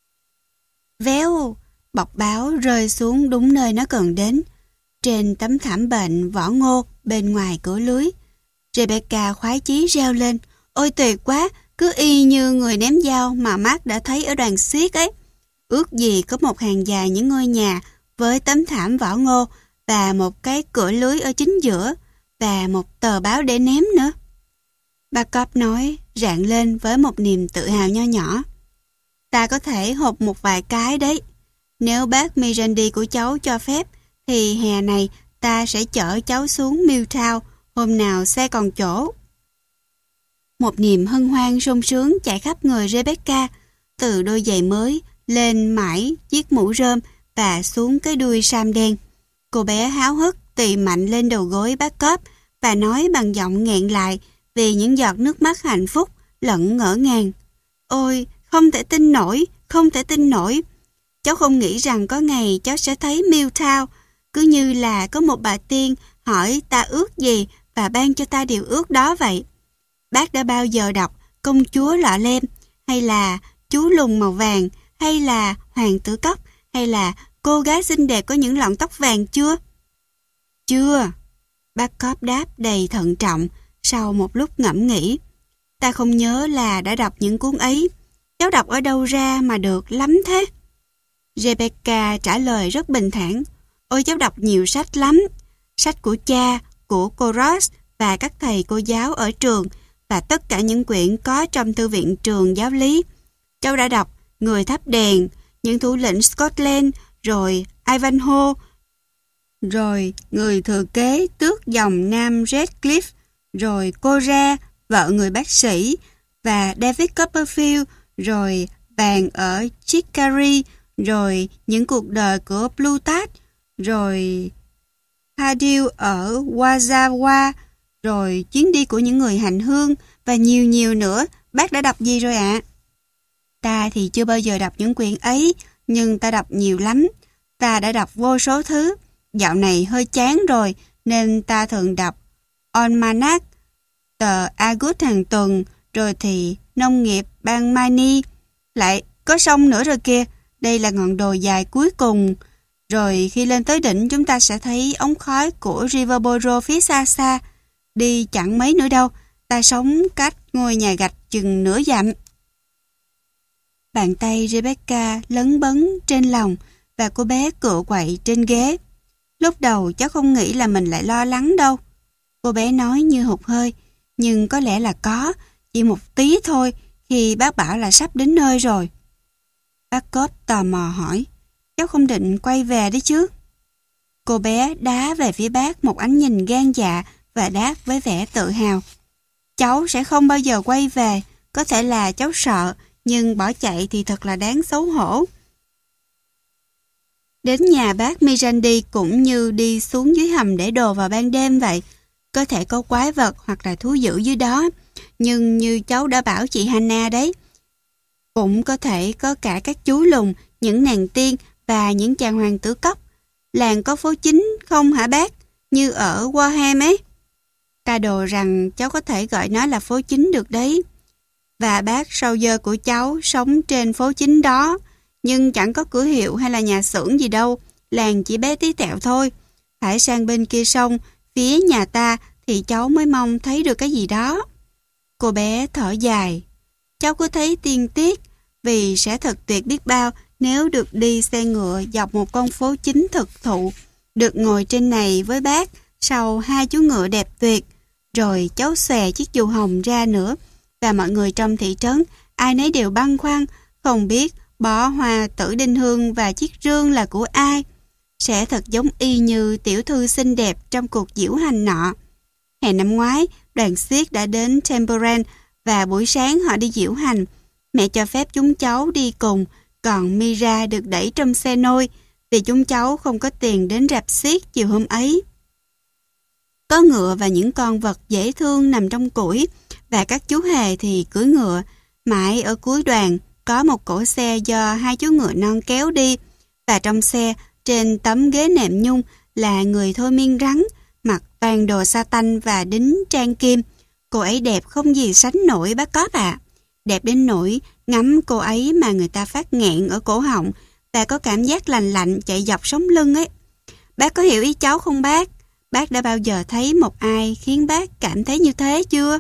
Véo, bọc báo rơi xuống đúng nơi nó cần đến, trên tấm thảm bệnh vỏ ngô bên ngoài cửa lưới. Rebecca khoái chí reo lên. Ôi tuyệt quá, cứ y như người ném dao mà Mark đã thấy ở đoàn xiếc ấy. Ước gì có một hàng dài những ngôi nhà với tấm thảm vỏ ngô và một cái cửa lưới ở chính giữa và một tờ báo để ném nữa. Bà Cobb nói rạng lên với một niềm tự hào nho nhỏ. Ta có thể hộp một vài cái đấy. Nếu bác Mirandy của cháu cho phép thì hè này ta sẽ chở cháu xuống Milltown hôm nào xe còn chỗ. Một niềm hân hoan sung sướng chạy khắp người Rebecca, từ đôi giày mới lên mãi chiếc mũ rơm và xuống cái đuôi sam đen. Cô bé háo hức tì mạnh lên đầu gối bác Cobb và nói bằng giọng nghẹn lại vì những giọt nước mắt hạnh phúc lẫn ngỡ ngàng. Ôi, không thể tin nổi, không thể tin nổi. Cháu không nghĩ rằng có ngày cháu sẽ thấy Milltown, cứ như là có một bà tiên hỏi ta ước gì và ban cho ta điều ước đó vậy. Bác đã bao giờ đọc Công chúa lọ lem, hay là Chú lùn màu vàng, hay là Hoàng tử cóc, hay là Cô gái xinh đẹp có những lọn tóc vàng chưa? Chưa, bác Cobb đáp đầy thận trọng sau một lúc ngẫm nghĩ. Ta không nhớ là đã đọc những cuốn ấy. Cháu đọc ở đâu ra mà được lắm thế? Rebecca trả lời rất bình thản. Ôi cháu đọc nhiều sách lắm. Sách của cha, của cô Ross và các thầy cô giáo ở trường và tất cả những quyển có trong thư viện trường giáo lý. Cháu đã đọc Người thắp đèn, Những thủ lĩnh Scotland, rồi Ivanhoe, rồi Người thừa kế tước dòng Nam Redcliffe, rồi Cô Ra, vợ người bác sĩ, và David Copperfield, rồi Vàng ở Chicory, rồi Những cuộc đời của Plutarch, rồi Hadil ở Wazawa, rồi Chuyến đi của những người hành hương, và nhiều nhiều nữa. Bác đã đọc gì rồi ạ? À? Ta thì chưa bao giờ đọc những quyển ấy, nhưng ta đọc nhiều lắm. Ta đã đọc vô số thứ. Dạo này hơi chán rồi, nên ta thường đọc Almanac, tờ August hàng tuần, rồi thì Nông nghiệp bang Maine. Lại có sông nữa rồi kìa, đây là ngọn đồi dài cuối cùng. Rồi khi lên tới đỉnh chúng ta sẽ thấy ống khói của Riverboro phía xa xa. Đi chẳng mấy nữa đâu, ta sống cách ngôi nhà gạch chừng nửa dặm. Bàn tay Rebecca lấn bấn trên lòng và cô bé cựa quậy trên ghế. Lúc đầu cháu không nghĩ là mình lại lo lắng đâu. Cô bé nói như hụt hơi, nhưng có lẽ là có, chỉ một tí thôi khi bác bảo là sắp đến nơi rồi. Bác Cobb tò mò hỏi, cháu không định quay về đấy chứ? Cô bé đá về phía bác một ánh nhìn gan dạ và đáp với vẻ tự hào. Cháu sẽ không bao giờ quay về, có thể là cháu sợ, nhưng bỏ chạy thì thật là đáng xấu hổ. Đến nhà bác Mirandy cũng như đi xuống dưới hầm để đồ vào ban đêm vậy. Có thể có quái vật hoặc là thú dữ dưới đó, nhưng như cháu đã bảo chị Hannah đấy, cũng có thể có cả các chú lùn, những nàng tiên và những chàng hoàng tử cóc. Làng có phố chính không hả bác? Như ở Warham ấy. Ta đồ rằng cháu có thể gọi nó là phố chính được đấy. Và bác sau giờ của cháu sống trên phố chính đó, nhưng chẳng có cửa hiệu hay là nhà xưởng gì đâu, làng chỉ bé tí tẹo thôi. Phải sang bên kia sông, phía nhà ta thì cháu mới mong thấy được cái gì đó. Cô bé thở dài. Cháu cứ thấy tiên tiếc, vì sẽ thật tuyệt biết bao nếu được đi xe ngựa dọc một con phố chính thực thụ, được ngồi trên này với bác sau hai chú ngựa đẹp tuyệt, Rồi cháu xòe chiếc dù hồng ra nữa, và mọi người trong thị trấn, ai nấy đều băn khoăn, không biết bó hoa tử đinh hương và chiếc rương là của ai. Sẽ thật giống y như tiểu thư xinh đẹp trong cuộc diễu hành nọ. Hè năm ngoái, đoàn xiếc đã đến Temperance và buổi sáng họ đi diễu hành. Mẹ cho phép chúng cháu đi cùng, còn Mira được đẩy trong xe nôi vì chúng cháu không có tiền đến rạp xiếc chiều hôm ấy. Có ngựa và những con vật dễ thương nằm trong củi, và các chú hề thì cưỡi ngựa. Mãi ở cuối đoàn có một cỗ xe do hai chú ngựa non kéo đi, và trong xe trên tấm ghế nệm nhung là người thôi miên rắn, mặc toàn đồ sa tanh và đính trang kim. Cô ấy đẹp không gì sánh nổi bác Cóp ạ. Đẹp đến nỗi ngắm cô ấy mà người ta phát nghẹn ở cổ họng và có cảm giác lành lạnh chạy dọc sống lưng ấy. Bác có hiểu ý cháu không bác? Bác đã bao giờ thấy một ai khiến bác cảm thấy như thế chưa?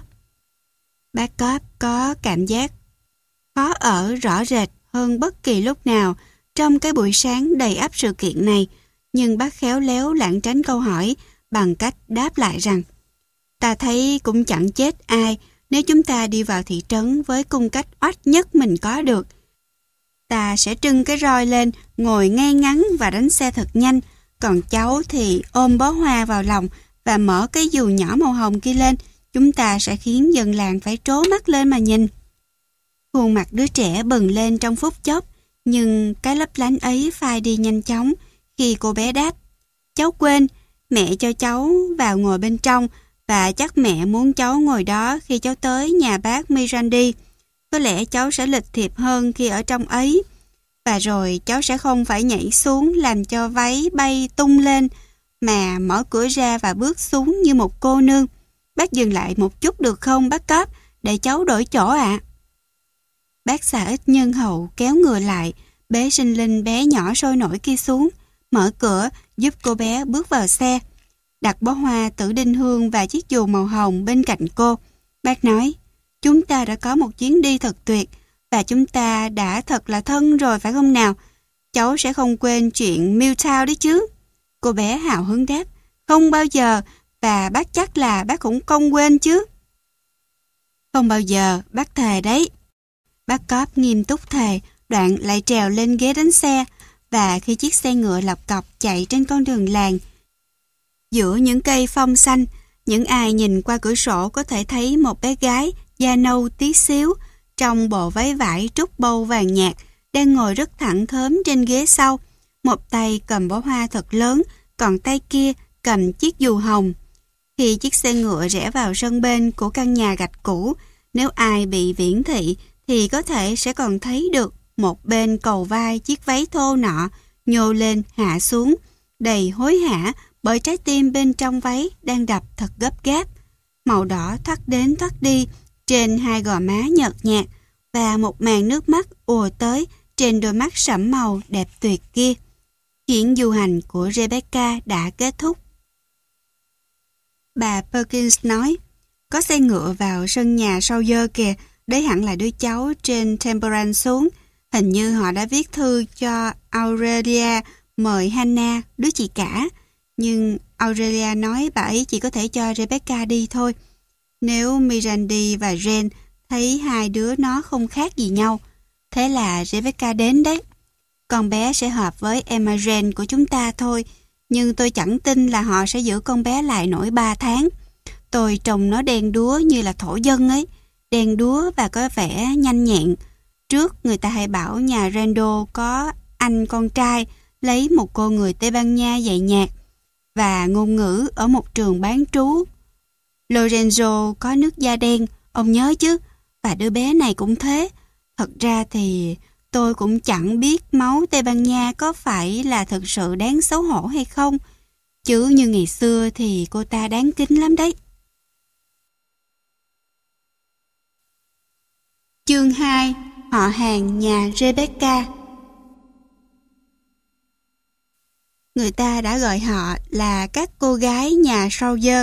Bác Cóp có cảm giác khó ở rõ rệt hơn bất kỳ lúc nào trong cái buổi sáng đầy ắp sự kiện này, nhưng bác khéo léo lảng tránh câu hỏi bằng cách đáp lại rằng: ta thấy cũng chẳng chết ai nếu chúng ta đi vào thị trấn với cung cách oách nhất mình có được. Ta sẽ trưng cái roi lên, ngồi ngay ngắn và đánh xe thật nhanh, còn cháu thì ôm bó hoa vào lòng và mở cái dù nhỏ màu hồng kia lên. Chúng ta sẽ khiến dân làng phải trố mắt lên mà nhìn. Khuôn mặt đứa trẻ bừng lên trong phút chốc, nhưng cái lấp lánh ấy phai đi nhanh chóng khi cô bé đáp: cháu quên, mẹ cho cháu vào ngồi bên trong, và chắc mẹ muốn cháu ngồi đó khi cháu tới nhà bác Mirandi. Có lẽ cháu sẽ lịch thiệp hơn khi ở trong ấy. Và rồi cháu sẽ không phải nhảy xuống làm cho váy bay tung lên, mà mở cửa ra và bước xuống như một cô nương. Bác dừng lại một chút được không bác Cóp, để cháu đổi chỗ ạ. À? Bác xà ít nhân hậu kéo ngựa lại, bế sinh linh bé nhỏ sôi nổi kia xuống, mở cửa giúp cô bé bước vào xe, đặt bó hoa tử đinh hương và chiếc dù màu hồng bên cạnh cô. Bác nói: chúng ta đã có một chuyến đi thật tuyệt, và chúng ta đã thật là thân rồi phải không nào? Cháu sẽ không quên chuyện Milltown đấy chứ? Cô bé hào hứng đáp: không bao giờ, và bác chắc là bác cũng không quên chứ. Không bao giờ, bác thề đấy. Bác Cóp nghiêm túc thề, đoạn lại trèo lên ghế đánh xe, và khi chiếc xe ngựa lọc cọc chạy trên con đường làng, giữa những cây phong xanh, những ai nhìn qua cửa sổ có thể thấy một bé gái da nâu tí xíu trong bộ váy vải trúc bâu vàng nhạt đang ngồi rất thẳng thớm trên ghế sau, một tay cầm bó hoa thật lớn, còn tay kia cầm chiếc dù hồng. Khi chiếc xe ngựa rẽ vào sân bên của căn nhà gạch cũ, nếu ai bị viễn thị thì có thể sẽ còn thấy được một bên cầu vai chiếc váy thô nọ nhô lên hạ xuống, đầy hối hả bởi trái tim bên trong váy đang đập thật gấp gáp. Màu đỏ thoắt đến thoắt đi trên hai gò má nhợt nhạt, và một màn nước mắt ùa tới trên đôi mắt sẫm màu đẹp tuyệt kia. Chuyện du hành của Rebecca đã kết thúc. Bà Perkins nói: có xe ngựa vào sân nhà sau dơ kìa, đấy hẳn là đứa cháu trên Temperance xuống. Hình như họ đã viết thư cho Aurelia mời Hannah, đứa chị cả. Nhưng Aurelia nói bà ấy chỉ có thể cho Rebecca đi thôi. Nếu Mirandi và Jane thấy hai đứa nó không khác gì nhau, thế là Rebecca đến đấy. Con bé sẽ hợp với Emma Jane của chúng ta thôi, nhưng tôi chẳng tin là họ sẽ giữ con bé lại nổi ba tháng. Tôi trông nó đen đúa như là thổ dân ấy, đen đúa và có vẻ nhanh nhẹn. Trước người ta hay bảo nhà Randall có anh con trai lấy một cô người Tây Ban Nha dạy nhạc và ngôn ngữ ở một trường bán trú. Lorenzo có nước da đen, ông nhớ chứ, và đứa bé này cũng thế. Thật ra thì tôi cũng chẳng biết máu Tây Ban Nha có phải là thực sự đáng xấu hổ hay không, chứ như ngày xưa thì cô ta đáng kính lắm đấy. Chương hai. Họ hàng nhà Rebecca. Người ta đã gọi họ là các cô gái nhà Sawyer.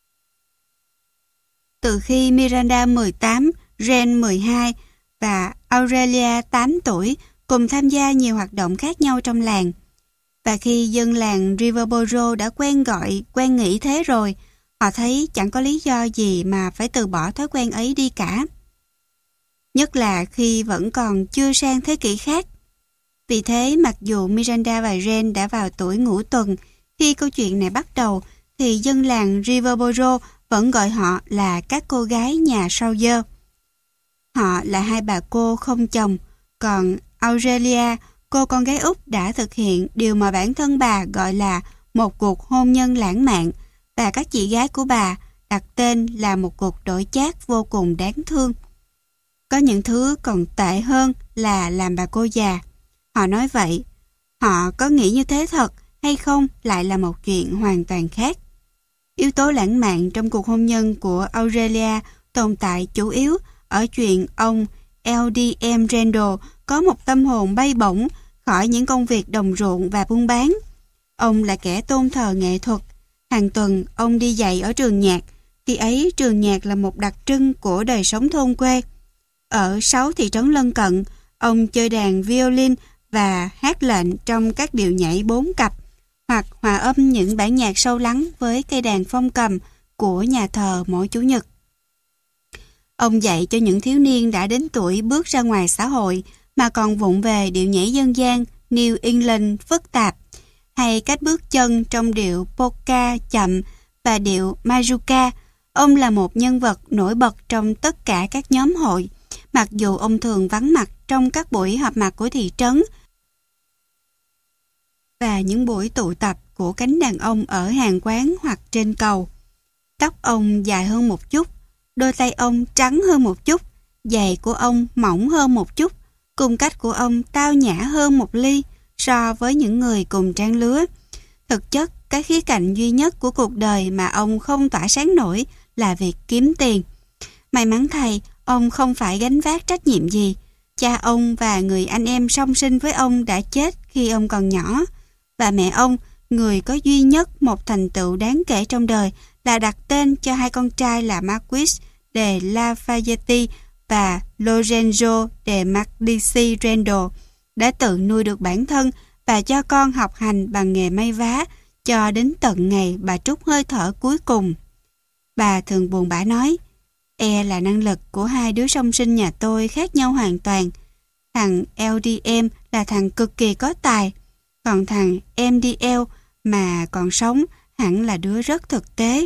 Từ khi Miranda mười tám, Jane mười hai và Aurelia tám tuổi cùng tham gia nhiều hoạt động khác nhau trong làng. Và khi dân làng Riverboro đã quen gọi, quen nghĩ thế rồi, Họ thấy chẳng có lý do gì mà phải từ bỏ thói quen ấy đi cả. Nhất là khi vẫn còn chưa sang thế kỷ khác. Vì thế, mặc dù Miranda và Jane đã vào tuổi ngũ tuần, khi câu chuyện này bắt đầu, thì dân làng Riverboro vẫn gọi họ là các cô gái nhà Sawyer. Họ là hai bà cô không chồng, còn Aurelia, cô con gái út đã thực hiện điều mà bản thân bà gọi là một cuộc hôn nhân lãng mạn, và các chị gái của bà đặt tên là một cuộc đổi chác vô cùng đáng thương. Có những thứ còn tệ hơn là làm bà cô già. Họ nói vậy. Họ có nghĩ như thế thật hay không lại là một chuyện hoàn toàn khác. Yếu tố lãng mạn trong cuộc hôn nhân của Aurelia tồn tại chủ yếu ở chuyện ông L D M Randall có một tâm hồn bay bổng khỏi những công việc đồng ruộng và buôn bán. Ông là kẻ tôn thờ nghệ thuật. Hàng tuần ông đi dạy ở trường nhạc. Khi ấy trường nhạc là một đặc trưng của đời sống thôn quê. Ở sáu thị trấn lân cận, ông chơi đàn violin và hát lệnh trong các điệu nhảy bốn cặp, hoặc hòa âm những bản nhạc sâu lắng với cây đàn phong cầm của nhà thờ mỗi chủ nhật. Ông dạy cho những thiếu niên đã đến tuổi bước ra ngoài xã hội mà còn vụng về điệu nhảy dân gian New England phức tạp, hay cách bước chân trong điệu polka chậm và điệu mazuka. Ông là một nhân vật nổi bật trong tất cả các nhóm hội, mặc dù ông thường vắng mặt trong các buổi họp mặt của thị trấn và những buổi tụ tập của cánh đàn ông ở hàng quán hoặc trên cầu. Tóc ông dài hơn một chút, đôi tay ông trắng hơn một chút, giày của ông mỏng hơn một chút, cung cách của ông tao nhã hơn một ly so với những người cùng trang lứa. Thực chất, cái khía cạnh duy nhất của cuộc đời mà ông không tỏa sáng nổi là việc kiếm tiền. May mắn thay, ông không phải gánh vác trách nhiệm gì. Cha ông và người anh em song sinh với ông đã chết khi ông còn nhỏ. Và mẹ ông, người có duy nhất một thành tựu đáng kể trong đời, là đặt tên cho hai con trai là Marquis de Lafayette và Lorenzo de Medici Randall, đã tự nuôi được bản thân và cho con học hành bằng nghề may vá cho đến tận ngày bà trút hơi thở cuối cùng. Bà thường buồn bã nói, e là năng lực của hai đứa song sinh nhà tôi khác nhau hoàn toàn. Thằng L D M là thằng cực kỳ có tài, còn thằng M D L mà còn sống hẳn là đứa rất thực tế.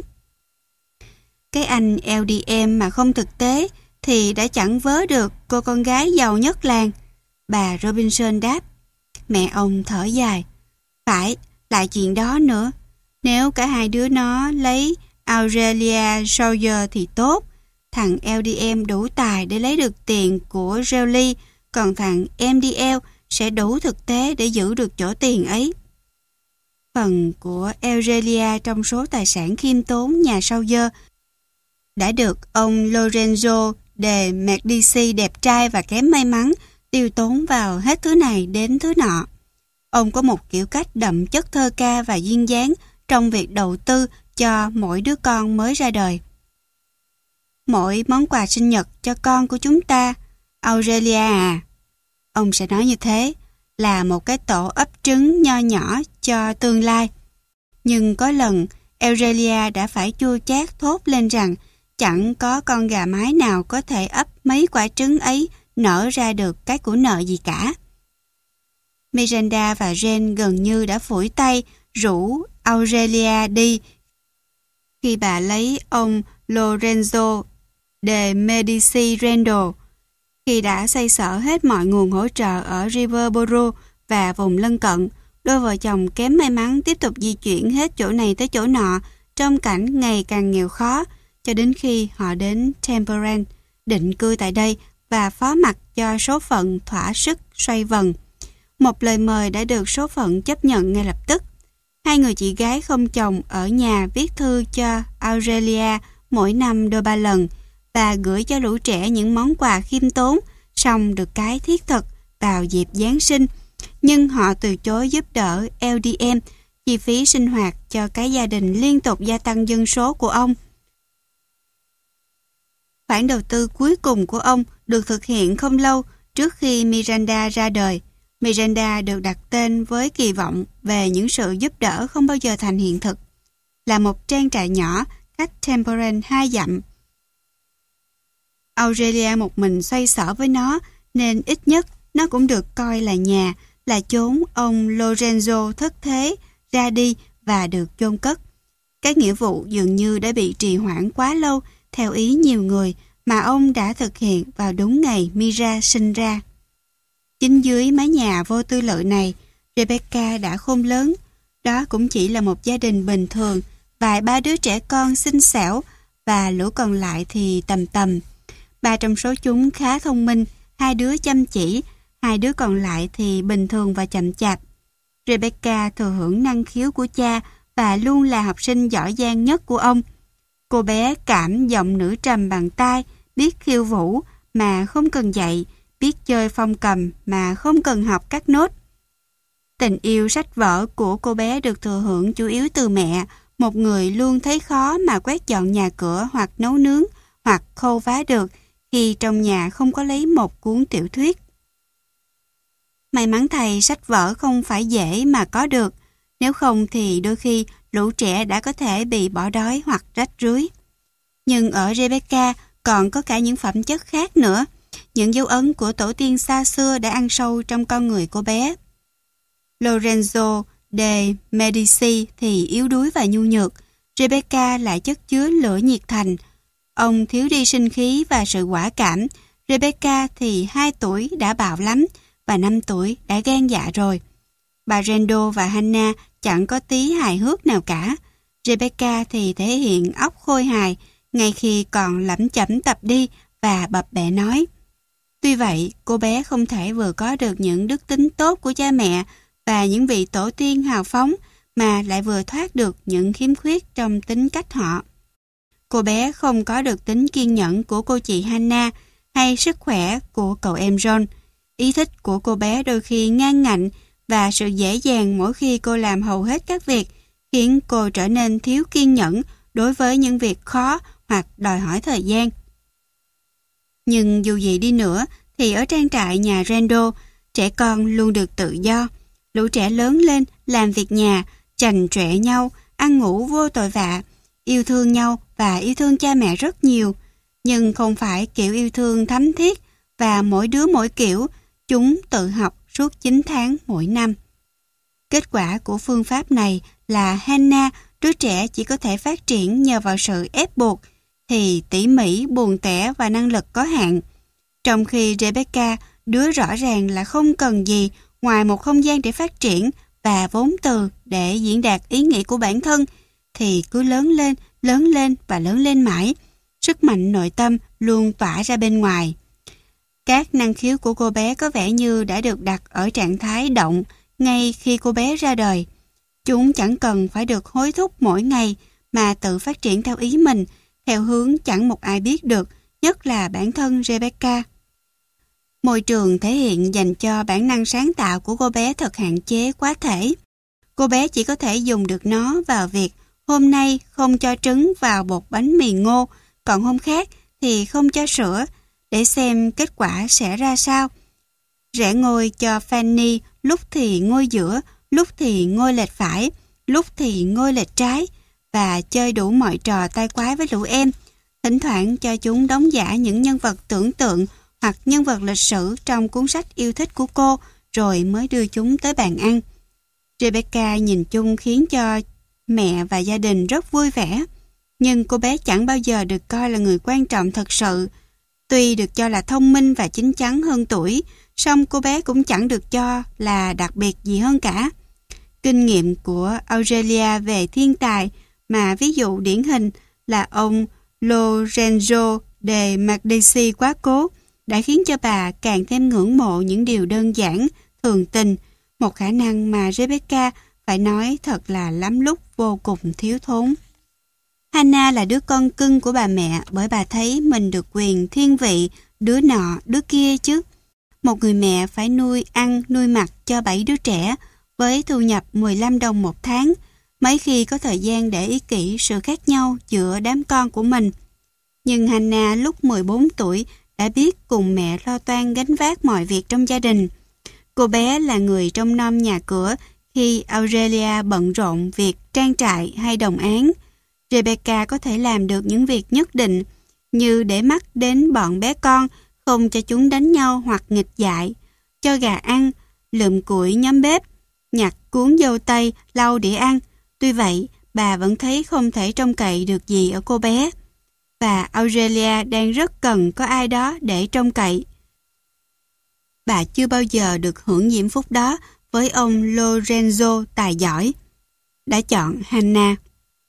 Cái anh L D M mà không thực tế thì đã chẳng vớ được cô con gái giàu nhất làng. Bà Robinson đáp. Mẹ ông thở dài. Phải, lại chuyện đó nữa. Nếu cả hai đứa nó lấy Aurelia Sawyer thì tốt. Thằng L D M đủ tài để lấy được tiền của Rowley, còn thằng M D L sẽ đủ thực tế để giữ được chỗ tiền ấy. Phần của Aurelia trong số tài sản khiêm tốn nhà Sawyer đã được ông Lorenzo de Medici đẹp trai và kém may mắn tiêu tốn vào hết thứ này đến thứ nọ. Ông có một kiểu cách đậm chất thơ ca và duyên dáng trong việc đầu tư cho mỗi đứa con mới ra đời. Mỗi món quà sinh nhật cho con của chúng ta, Aurelia à, ông sẽ nói như thế, là một cái tổ ấp trứng nho nhỏ cho tương lai. Nhưng có lần, Aurelia đã phải chua chát thốt lên rằng chẳng có con gà mái nào có thể ấp mấy quả trứng ấy nở ra được cái của nợ gì cả. Miranda và Jane gần như đã phủi tay rủ Aurelia đi khi bà lấy ông Lorenzo de Medici Randall. Khi đã xoay sở hết mọi nguồn hỗ trợ ở Riverboro và vùng lân cận, đôi vợ chồng kém may mắn tiếp tục di chuyển hết chỗ này tới chỗ nọ trong cảnh ngày càng nghèo khó, cho đến khi họ đến Temperance, định cư tại đây và phó mặc cho số phận thỏa sức xoay vần. Một lời mời đã được số phận chấp nhận ngay lập tức. Hai người chị gái không chồng ở nhà viết thư cho Aurelia mỗi năm đôi ba lần và gửi cho lũ trẻ những món quà khiêm tốn, song được cái thiết thực vào dịp Giáng sinh. Nhưng họ từ chối giúp đỡ L D M chi phí sinh hoạt cho cái gia đình liên tục gia tăng dân số của ông. Khoản đầu tư cuối cùng của ông được thực hiện không lâu trước khi Miranda ra đời. Miranda được đặt tên với kỳ vọng về những sự giúp đỡ không bao giờ thành hiện thực. Là một trang trại nhỏ, cách Temperance hai dặm. Aurelia một mình xoay sở với nó, nên ít nhất nó cũng được coi là nhà, là chốn ông Lorenzo thất thế, ra đi và được chôn cất. Các nghĩa vụ dường như đã bị trì hoãn quá lâu theo ý nhiều người mà ông đã thực hiện vào đúng ngày Mira sinh ra. Chính dưới mái nhà vô tư lự này, Rebecca đã khôn lớn. Đó cũng chỉ là một gia đình bình thường, vài ba đứa trẻ con xinh xẻo và lũ còn lại thì tầm tầm. Ba trong số chúng khá thông minh, hai đứa chăm chỉ, hai đứa còn lại thì bình thường và chậm chạp. Rebecca thừa hưởng năng khiếu của cha và luôn là học sinh giỏi giang nhất của ông. Cô bé cảm giọng nữ trầm bằng tai, biết khiêu vũ mà không cần dạy, biết chơi phong cầm mà không cần học các nốt. Tình yêu sách vở của cô bé được thừa hưởng chủ yếu từ mẹ, một người luôn thấy khó mà quét dọn nhà cửa hoặc nấu nướng hoặc khâu vá được khi trong nhà không có lấy một cuốn tiểu thuyết. May mắn thầy, sách vở không phải dễ mà có được, nếu không thì đôi khi lũ trẻ đã có thể bị bỏ đói hoặc rách rưới. Nhưng ở Rebecca còn có cả những phẩm chất khác nữa, những dấu ấn của tổ tiên xa xưa đã ăn sâu trong con người cô bé. Lorenzo de Medici thì yếu đuối và nhu nhược, Rebecca lại chất chứa lửa nhiệt thành. Ông thiếu đi sinh khí và sự quả cảm, Rebecca thì hai tuổi đã bạo lắm và năm tuổi đã gan dạ rồi. Bà Randall và Hannah chẳng có tí hài hước nào cả. Rebecca thì thể hiện óc khôi hài ngay khi còn lẩm chẩm tập đi và bập bẹ nói. Tuy vậy, cô bé không thể vừa có được những đức tính tốt của cha mẹ và những vị tổ tiên hào phóng mà lại vừa thoát được những khiếm khuyết trong tính cách họ. Cô bé không có được tính kiên nhẫn của cô chị Hannah hay sức khỏe của cậu em John. Ý thích của cô bé đôi khi ngang ngạnh và sự dễ dàng mỗi khi cô làm hầu hết các việc khiến cô trở nên thiếu kiên nhẫn đối với những việc khó hoặc đòi hỏi thời gian. Nhưng dù gì đi nữa thì ở trang trại nhà Randall, trẻ con luôn được tự do. Lũ trẻ lớn lên làm việc nhà, chành chọe nhau, ăn ngủ vô tội vạ, yêu thương nhau và yêu thương cha mẹ rất nhiều. Nhưng không phải kiểu yêu thương thấm thiết và mỗi đứa mỗi kiểu, chúng tự học suốt chín tháng mỗi năm. Kết quả của phương pháp này là Hannah, đứa trẻ chỉ có thể phát triển nhờ vào sự ép buộc, thì tỉ mỉ, buồn tẻ và năng lực có hạn. Trong khi Rebecca, đứa rõ ràng là không cần gì ngoài một không gian để phát triển và vốn từ để diễn đạt ý nghĩ của bản thân, thì cứ lớn lên, lớn lên và lớn lên mãi. Sức mạnh nội tâm luôn tỏa ra bên ngoài. Các năng khiếu của cô bé có vẻ như đã được đặt ở trạng thái động ngay khi cô bé ra đời. Chúng chẳng cần phải được hối thúc mỗi ngày mà tự phát triển theo ý mình, theo hướng chẳng một ai biết được, nhất là bản thân Rebecca. Môi trường thể hiện dành cho bản năng sáng tạo của cô bé thật hạn chế quá thể. Cô bé chỉ có thể dùng được nó vào việc hôm nay không cho trứng vào bột bánh mì ngô, còn hôm khác thì không cho sữa, để xem kết quả sẽ ra sao. Rẽ ngôi cho Fanny, lúc thì ngôi giữa, lúc thì ngôi lệch phải, lúc thì ngôi lệch trái, và chơi đủ mọi trò tai quái với lũ em. Thỉnh thoảng cho chúng đóng giả những nhân vật tưởng tượng hoặc nhân vật lịch sử trong cuốn sách yêu thích của cô, rồi mới đưa chúng tới bàn ăn. Rebecca nhìn chung khiến cho mẹ và gia đình rất vui vẻ, nhưng cô bé chẳng bao giờ được coi là người quan trọng thật sự. Tuy được cho là thông minh và chín chắn hơn tuổi, song cô bé cũng chẳng được cho là đặc biệt gì hơn cả. Kinh nghiệm của Aurelia về thiên tài, mà ví dụ điển hình là ông Lorenzo de Medici quá cố, đã khiến cho bà càng thêm ngưỡng mộ những điều đơn giản, thường tình, một khả năng mà Rebecca phải nói thật là lắm lúc vô cùng thiếu thốn. Hannah là đứa con cưng của bà mẹ bởi bà thấy mình được quyền thiên vị đứa nọ đứa kia chứ. Một người mẹ phải nuôi ăn nuôi mặc cho bảy đứa trẻ với thu nhập mười lăm đồng một tháng, mấy khi có thời gian để ý kỹ sự khác nhau giữa đám con của mình. Nhưng Hannah lúc mười bốn tuổi đã biết cùng mẹ lo toan gánh vác mọi việc trong gia đình. Cô bé là người trông nom nhà cửa khi Aurelia bận rộn việc trang trại hay đồng áng. Rebecca có thể làm được những việc nhất định, như để mắt đến bọn bé con, không cho chúng đánh nhau hoặc nghịch dại, cho gà ăn, lượm củi nhóm bếp, nhặt cuốn dâu tây, lau đĩa ăn. Tuy vậy, bà vẫn thấy không thể trông cậy được gì ở cô bé. Và Aurelia đang rất cần có ai đó để trông cậy. Bà chưa bao giờ được hưởng diễm phúc đó với ông Lorenzo tài giỏi, đã chọn Hannah.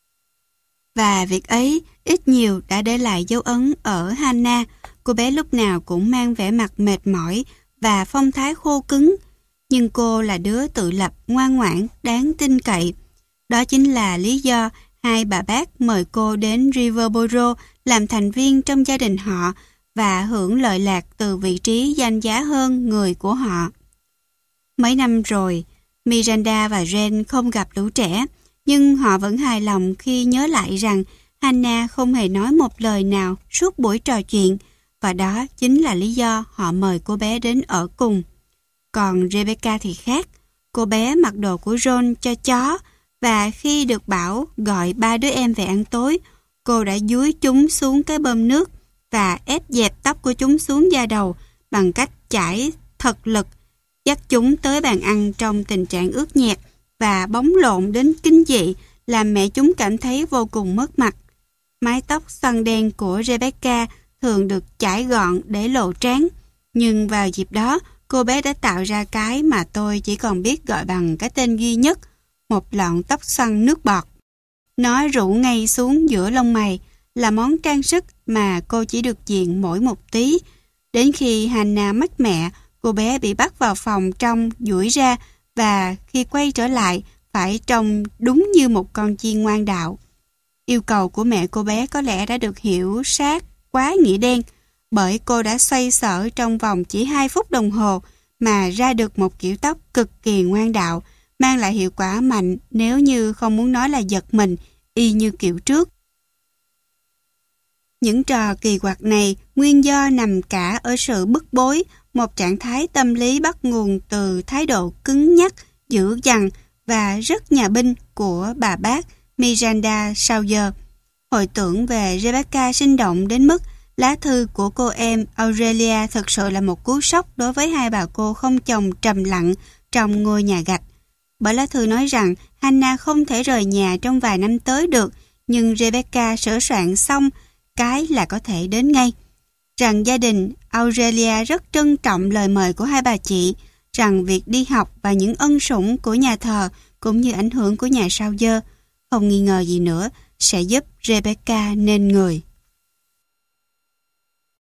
Và việc ấy ít nhiều đã để lại dấu ấn ở Hannah. Cô bé lúc nào cũng mang vẻ mặt mệt mỏi và phong thái khô cứng. Nhưng cô là đứa tự lập, ngoan ngoãn, đáng tin cậy. Đó chính là lý do hai bà bác mời cô đến Riverboro làm thành viên trong gia đình họ và hưởng lợi lạc từ vị trí danh giá hơn người của họ. Mấy năm rồi, Miranda và Jane không gặp lũ trẻ, nhưng họ vẫn hài lòng khi nhớ lại rằng Hannah không hề nói một lời nào suốt buổi trò chuyện, và đó chính là lý do họ mời cô bé đến ở cùng. Còn Rebecca thì khác. Cô bé mặc đồ của John cho chó, và khi được bảo gọi ba đứa em về ăn tối, cô đã dúi chúng xuống cái bơm nước và ép dẹp tóc của chúng xuống da đầu bằng cách chải thật lực, dắt chúng tới bàn ăn trong tình trạng ướt nhẹp và bóng lộn đến kinh dị, làm mẹ chúng cảm thấy vô cùng mất mặt. Mái tóc xoăn đen của Rebecca thường được chải gọn để lộ trán, nhưng vào dịp đó, cô bé đã tạo ra cái mà tôi chỉ còn biết gọi bằng cái tên duy nhất, một lọn tóc xoăn nước bọt. Nó rủ ngay xuống giữa lông mày, là món trang sức mà cô chỉ được diện mỗi một tí. Đến khi Hannah mất mẹ, cô bé bị bắt vào phòng trong duỗi ra, và khi quay trở lại phải trông đúng như một con chiên ngoan đạo. Yêu cầu của mẹ cô bé có lẽ đã được hiểu sát quá nghĩa đen, bởi cô đã xoay sở trong vòng chỉ hai phút đồng hồ mà ra được một kiểu tóc cực kỳ ngoan đạo, mang lại hiệu quả mạnh nếu như không muốn nói là giật mình, y như kiểu trước. Những trò kỳ quặc này nguyên do nằm cả ở sự bức bối, một trạng thái tâm lý bắt nguồn từ thái độ cứng nhắc, dữ dằn và rất nhà binh của bà bác Miranda Sawyer. Hồi tưởng về Rebecca sinh động đến mức lá thư của cô em Aurelia thực sự là một cú sốc đối với hai bà cô không chồng trầm lặng trong ngôi nhà gạch. Bởi lá thư nói rằng Hannah không thể rời nhà trong vài năm tới được, nhưng Rebecca sửa soạn xong cái là có thể đến ngay. Rằng gia đình Aurelia rất trân trọng lời mời của hai bà chị, rằng việc đi học và những ân sủng của nhà thờ cũng như ảnh hưởng của nhà Sawyer, không nghi ngờ gì nữa, sẽ giúp Rebecca nên người.